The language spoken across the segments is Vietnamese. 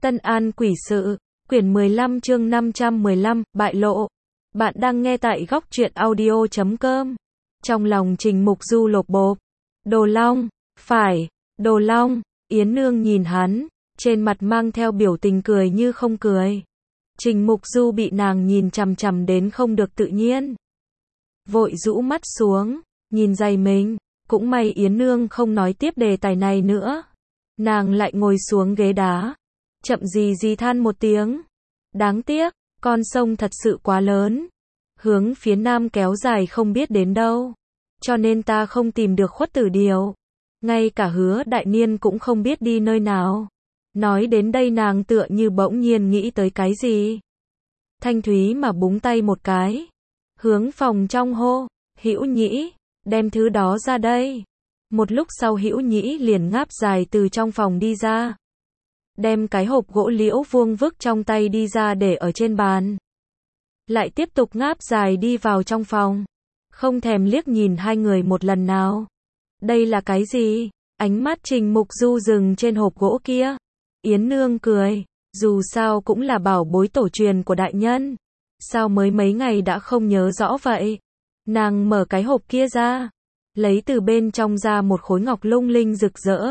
Tân An Quỷ Sự, quyển 15 chương 515, bại lộ. Bạn đang nghe tại góc truyện audio.com. Trong lòng Trình Mục Du lột bột. Đồ Long, phải, Đồ Long, Yến Nương nhìn hắn, trên mặt mang theo biểu tình cười như không cười. Trình Mục Du bị nàng nhìn chằm chằm đến không được tự nhiên. Vội rũ mắt xuống, nhìn giày mình, cũng may Yến Nương không nói tiếp đề tài này nữa. Nàng lại ngồi xuống ghế đá, chậm gì than một tiếng. Đáng tiếc, con sông thật sự quá lớn, hướng phía nam kéo dài không biết đến đâu, cho nên ta không tìm được Khuất Tử Điều. Ngay cả Hứa Đại Niên cũng không biết đi nơi nào. Nói đến đây nàng tựa như bỗng nhiên nghĩ tới cái gì. Thanh thúy mà búng tay một cái, hướng phòng trong hô, Hữu Nhĩ, đem thứ đó ra đây. Một lúc sau Hữu Nhĩ liền ngáp dài từ trong phòng đi ra, đem cái hộp gỗ liễu vuông vức trong tay đi ra để ở trên bàn. Lại tiếp tục ngáp dài đi vào trong phòng, không thèm liếc nhìn hai người một lần nào. Đây là cái gì? Ánh mắt Trình Mục Du dừng trên hộp gỗ kia. Yến Nương cười, dù sao cũng là bảo bối tổ truyền của đại nhân. Sao mới mấy ngày đã không nhớ rõ vậy? Nàng mở cái hộp kia ra, lấy từ bên trong ra một khối ngọc lung linh rực rỡ.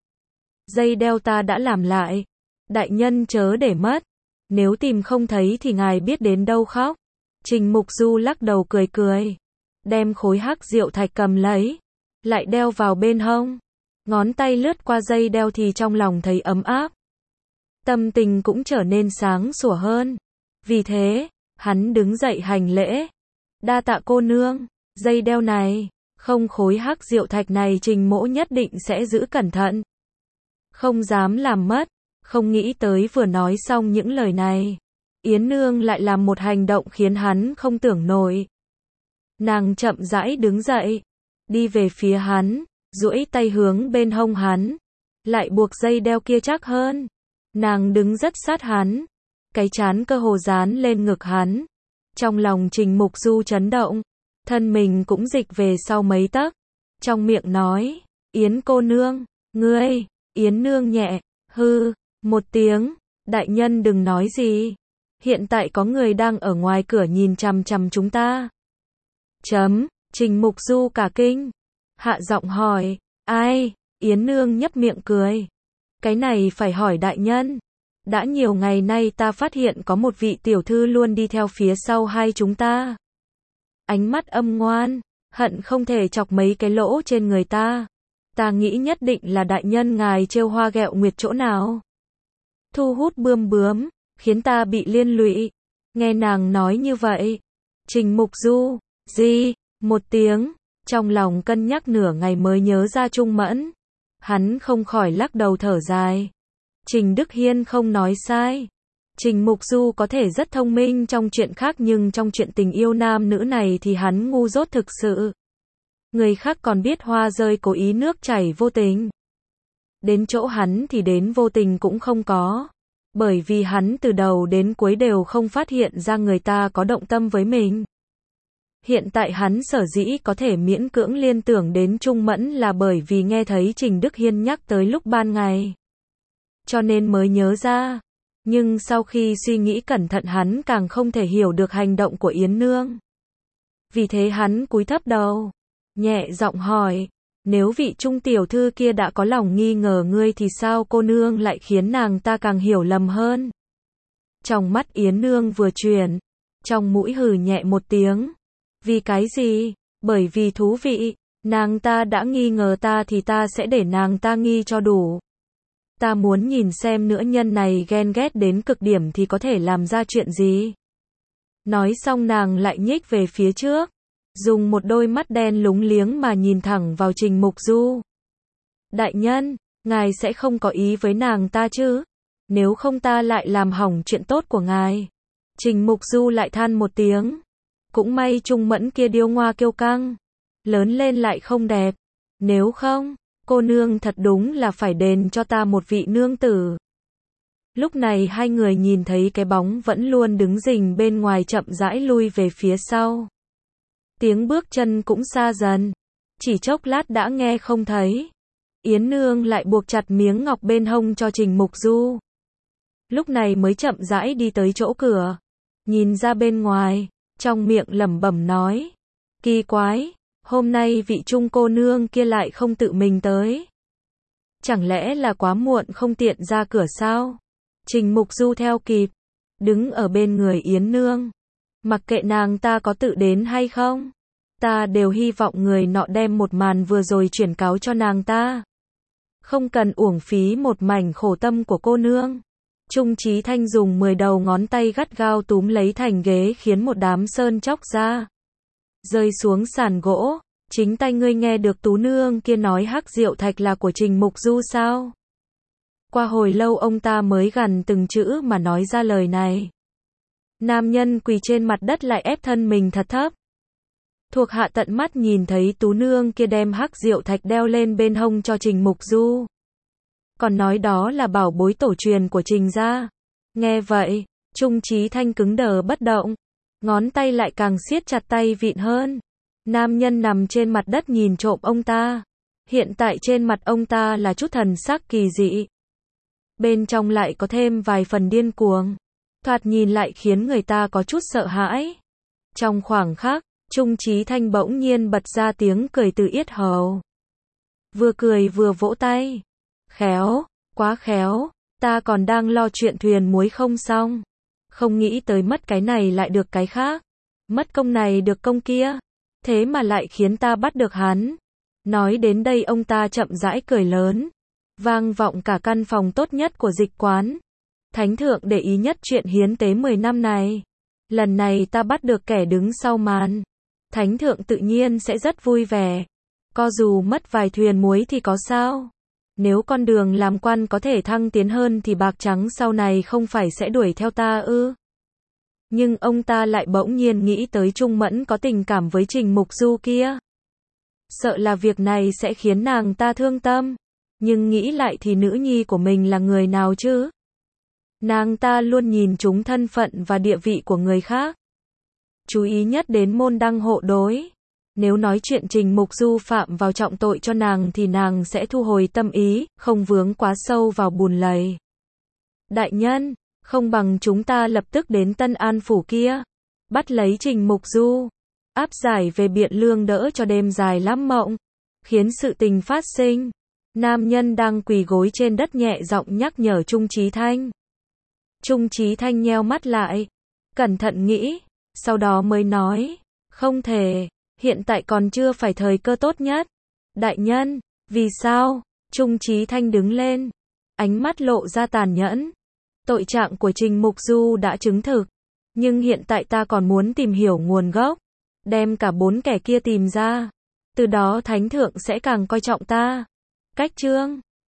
Dây đeo ta đã làm lại, đại nhân chớ để mất, nếu tìm không thấy thì ngài biết đến đâu khóc. Trình Mục Du lắc đầu cười cười, đem khối hắc diệu thạch cầm lấy, lại đeo vào bên hông. Ngón tay lướt qua dây đeo thì trong lòng thấy ấm áp, tâm tình cũng trở nên sáng sủa hơn. Vì thế, hắn đứng dậy hành lễ. Đa tạ cô nương, dây đeo này, không khối hắc diệu thạch này Trình mỗ nhất định sẽ giữ cẩn thận, không dám làm mất. Không nghĩ tới vừa nói xong những lời này, Yến Nương lại làm một hành động khiến hắn không tưởng nổi. Nàng chậm rãi đứng dậy, đi về phía hắn, duỗi tay hướng bên hông hắn, lại buộc dây đeo kia chắc hơn. Nàng đứng rất sát hắn, cái trán cơ hồ dán lên ngực hắn. Trong lòng Trình Mục Du chấn động, thân mình cũng dịch về sau mấy tấc, trong miệng nói, Yến cô nương, ngươi. Yến Nương nhẹ, hư, một tiếng, đại nhân đừng nói gì. Hiện tại có người đang ở ngoài cửa nhìn chằm chằm chúng ta. Trình Mục Du cả kinh, hạ giọng hỏi, ai? Yến Nương nhấp miệng cười. Cái này phải hỏi đại nhân. Đã nhiều ngày nay ta phát hiện có một vị tiểu thư luôn đi theo phía sau hai chúng ta. Ánh mắt âm ngoan, hận không thể chọc mấy cái lỗ trên người ta. Ta nghĩ nhất định là đại nhân ngài trêu hoa ghẹo nguyệt chỗ nào, thu hút bươm bướm, khiến ta bị liên lụy. Nghe nàng nói như vậy, Trình Mục Du, một tiếng, trong lòng cân nhắc nửa ngày mới nhớ ra Trung Mẫn. Hắn không khỏi lắc đầu thở dài. Trình Đức Hiên không nói sai. Trình Mục Du có thể rất thông minh trong chuyện khác nhưng trong chuyện tình yêu nam nữ này thì hắn ngu dốt thực sự. Người khác còn biết hoa rơi cố ý nước chảy vô tình, đến chỗ hắn thì đến vô tình cũng không có. Bởi vì hắn từ đầu đến cuối đều không phát hiện ra người ta có động tâm với mình. Hiện tại hắn sở dĩ có thể miễn cưỡng liên tưởng đến Trung Mẫn là bởi vì nghe thấy Trình Đức Hiên nhắc tới lúc ban ngày, cho nên mới nhớ ra. Nhưng sau khi suy nghĩ cẩn thận hắn càng không thể hiểu được hành động của Yến Nương. Vì thế hắn cúi thấp đầu, nhẹ giọng hỏi, nếu vị Trung tiểu thư kia đã có lòng nghi ngờ ngươi thì sao cô nương lại khiến nàng ta càng hiểu lầm hơn? Trong mắt Yến Nương vừa chuyển, trong mũi hừ nhẹ một tiếng. Vì cái gì? Bởi vì thú vị, nàng ta đã nghi ngờ ta thì ta sẽ để nàng ta nghi cho đủ. Ta muốn nhìn xem nữ nhân này ghen ghét đến cực điểm thì có thể làm ra chuyện gì. Nói xong nàng lại nhích về phía trước, dùng một đôi mắt đen lúng liếng mà nhìn thẳng vào Trình Mục Du. Đại nhân, ngài sẽ không có ý với nàng ta chứ? Nếu không ta lại làm hỏng chuyện tốt của ngài. Trình Mục Du lại than một tiếng. Cũng may Trung Mẫn kia điêu ngoa kiêu căng, lớn lên lại không đẹp. Nếu không, cô nương thật đúng là phải đền cho ta một vị nương tử. Lúc này hai người nhìn thấy cái bóng vẫn luôn đứng rình bên ngoài chậm rãi lui về phía sau. Tiếng bước chân cũng xa dần, chỉ chốc lát đã nghe không thấy. Yến Nương lại buộc chặt miếng ngọc bên hông cho Trình Mục Du. lúc này mới chậm rãi đi tới chỗ cửa, nhìn ra bên ngoài, trong miệng lẩm bẩm nói, kỳ quái, hôm nay vị Trung cô nương kia lại không tự mình tới. Chẳng lẽ là quá muộn không tiện ra cửa sao? Trình Mục Du theo kịp, đứng ở bên người Yến Nương. Mặc kệ nàng ta có tự đến hay không, ta đều hy vọng người nọ đem một màn vừa rồi chuyển cáo cho nàng ta. Không cần uổng phí một mảnh khổ tâm của cô nương. Trung Chí Thanh dùng 10 đầu ngón tay gắt gao túm lấy thành ghế khiến một đám sơn chóc ra, rơi xuống sàn gỗ. Chính tay ngươi nghe được tú nương kia nói hắc diệu thạch là của Trình Mục Du sao? Qua hồi lâu ông ta mới gằn từng chữ mà nói ra lời này. Nam nhân quỳ trên mặt đất lại ép thân mình thật thấp. Thuộc hạ tận mắt nhìn thấy tú nương kia đem hắc diệu thạch đeo lên bên hông cho Trình Mục Du. Còn nói đó là bảo bối tổ truyền của Trình gia. Nghe vậy, Trung Chí Thanh cứng đờ bất động, ngón tay lại càng siết chặt tay vịn hơn. Nam nhân nằm trên mặt đất nhìn trộm ông ta. Hiện tại trên mặt ông ta là chút thần sắc kỳ dị, bên trong lại có thêm vài phần điên cuồng, thoạt nhìn lại khiến người ta có chút sợ hãi. Trong khoảng khắc, Trung Chí Thanh bỗng nhiên bật ra tiếng cười từ yết hầu. Vừa cười vừa vỗ tay. Khéo, quá khéo, ta còn đang lo chuyện thuyền muối không xong. Không nghĩ tới mất cái này lại được cái khác. Mất công này được công kia. Thế mà lại khiến ta bắt được hắn. Nói đến đây ông ta chậm rãi cười lớn, vang vọng cả căn phòng tốt nhất của dịch quán. Thánh thượng để ý nhất chuyện hiến tế 10 năm này. Lần này ta bắt được kẻ đứng sau màn. Thánh thượng tự nhiên sẽ rất vui vẻ. Có dù mất vài thuyền muối thì có sao? Nếu con đường làm quan có thể thăng tiến hơn thì bạc trắng sau này không phải sẽ đuổi theo ta ư? Nhưng ông ta lại bỗng nhiên nghĩ tới Trung Mẫn có tình cảm với Trình Mục Du kia. Sợ là việc này sẽ khiến nàng ta thương tâm. Nhưng nghĩ lại thì nữ nhi của mình là người nào chứ? Nàng ta luôn nhìn trúng thân phận và địa vị của người khác. Chú ý nhất đến môn đăng hộ đối. Nếu nói chuyện Trình Mục Du phạm vào trọng tội cho nàng thì nàng sẽ thu hồi tâm ý, không vướng quá sâu vào bùn lầy. Đại nhân, không bằng chúng ta lập tức đến Tân An phủ kia, bắt lấy Trình Mục Du, áp giải về Biện Lương đỡ cho đêm dài lắm mộng, khiến sự tình phát sinh. Nam nhân đang quỳ gối trên đất nhẹ giọng nhắc nhở Trung Chí Thanh. Trung Chí Thanh nheo mắt lại, cẩn thận nghĩ, sau đó mới nói, không thể, hiện tại còn chưa phải thời cơ tốt nhất. Đại nhân, vì sao? Trung Chí Thanh đứng lên, ánh mắt lộ ra tàn nhẫn. Tội trạng của Trình Mục Du đã chứng thực, nhưng hiện tại ta còn muốn tìm hiểu nguồn gốc, đem cả 4 kẻ kia tìm ra. Từ đó Thánh thượng sẽ càng coi trọng ta. Cách chương